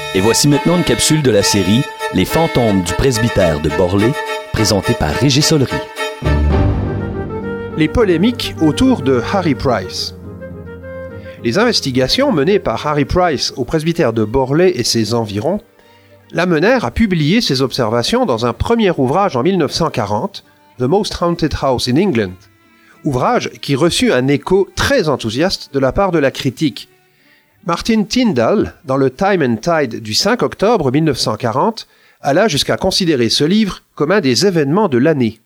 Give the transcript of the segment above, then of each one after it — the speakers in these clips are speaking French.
Et voici maintenant une capsule de la série Les fantômes du presbytère de Borlée, présentée par Régis Solery. Les polémiques autour de Harry Price. Les investigations menées par Harry Price au presbytère de Borlée et ses environs l'amenèrent à publier ses observations dans un premier ouvrage en 1940, The Most Haunted House in England, ouvrage qui reçut un écho très enthousiaste de la part de la critique. Martin Tyndall, dans le Time and Tide du 5 octobre 1940, alla jusqu'à considérer ce livre comme un des événements de l'année.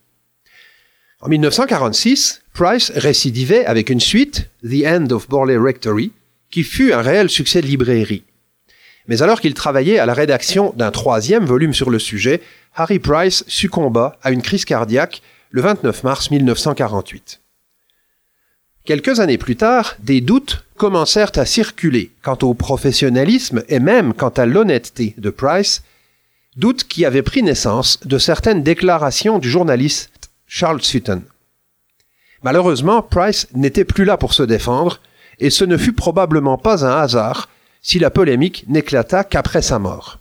En 1946, Price récidivait avec une suite, The End of Borley Rectory, qui fut un réel succès de librairie. Mais alors qu'il travaillait à la rédaction d'un troisième volume sur le sujet, Harry Price succomba à une crise cardiaque le 29 mars 1948. Quelques années plus tard, des doutes commencèrent à circuler quant au professionnalisme et même quant à l'honnêteté de Price, doutes qui avaient pris naissance de certaines déclarations du journaliste Charles Sutton. Malheureusement, Price n'était plus là pour se défendre, et ce ne fut probablement pas un hasard si la polémique n'éclata qu'après sa mort.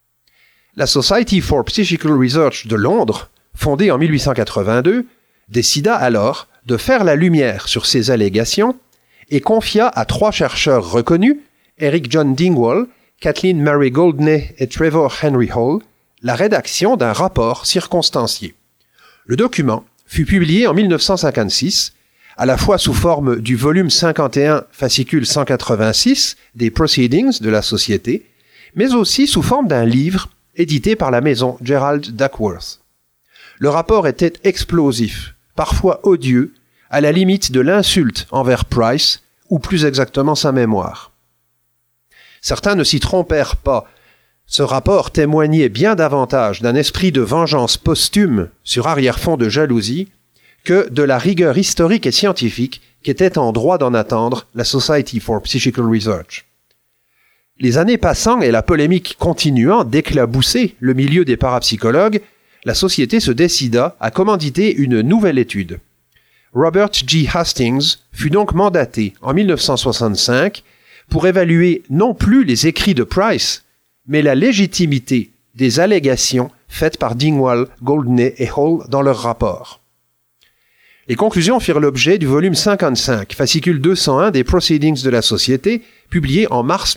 La Society for Psychical Research de Londres, fondée en 1882, décida alors de faire la lumière sur ces allégations et confia à 3 chercheurs reconnus, Eric John Dingwall, Kathleen Mary Goldney et Trevor Henry Hall, la rédaction d'un rapport circonstancié. Le document fut publié en 1956, à la fois sous forme du volume 51, fascicule 186 des Proceedings de la Société, mais aussi sous forme d'un livre édité par la maison Gerald Duckworth. Le rapport était explosif, parfois odieux, à la limite de l'insulte envers Price, ou plus exactement sa mémoire. Certains ne s'y trompèrent pas. Ce rapport témoignait bien davantage d'un esprit de vengeance posthume sur arrière-fond de jalousie que de la rigueur historique et scientifique qu'était en droit d'en attendre la Society for Psychical Research. Les années passant et la polémique continuant d'éclabousser le milieu des parapsychologues, la société se décida à commanditer une nouvelle étude. Robert G. Hastings fut donc mandaté en 1965 pour évaluer non plus les écrits de Price, mais la légitimité des allégations faites par Dingwall, Goldney et Hall dans leur rapport. Les conclusions firent l'objet du volume 55, fascicule 201 des Proceedings de la Société, publié en mars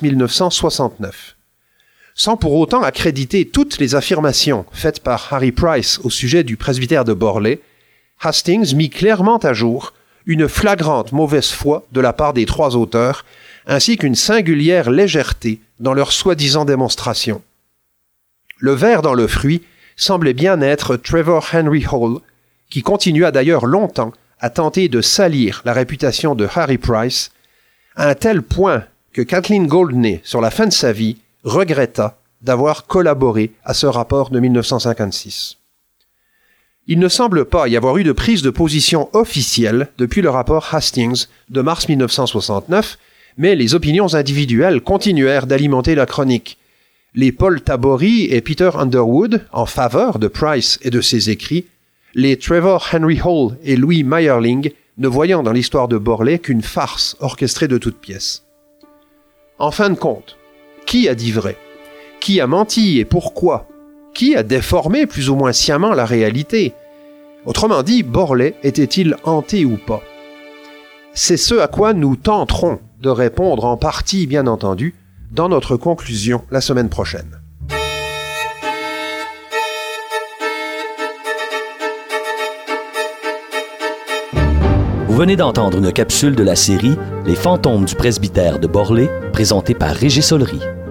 1969. Sans pour autant accréditer toutes les affirmations faites par Harry Price au sujet du presbytère de Borley, Hastings mit clairement à jour une flagrante mauvaise foi de la part des 3 auteurs, ainsi qu'une singulière légèreté dans leurs soi-disant démonstrations. Le ver dans le fruit semblait bien être Trevor Henry Hall, qui continua d'ailleurs longtemps à tenter de salir la réputation de Harry Price, à un tel point que Kathleen Goldney, sur la fin de sa vie, regretta d'avoir collaboré à ce rapport de 1956. Il ne semble pas y avoir eu de prise de position officielle depuis le rapport Hastings de mars 1969, mais les opinions individuelles continuèrent d'alimenter la chronique. Les Paul Tabori et Peter Underwood en faveur de Price et de ses écrits, les Trevor Henry Hall et Louis Meyerling ne voyant dans l'histoire de Borley qu'une farce orchestrée de toutes pièces. En fin de compte, qui a dit vrai? Qui a menti et pourquoi? Qui a déformé plus ou moins sciemment la réalité? Autrement dit, Borley était-il hanté ou pas? C'est ce à quoi nous tenterons de répondre en partie, bien entendu, dans notre conclusion la semaine prochaine. Vous venez d'entendre une capsule de la série Les fantômes du presbytère de Borlée, présentée par Régis Solery.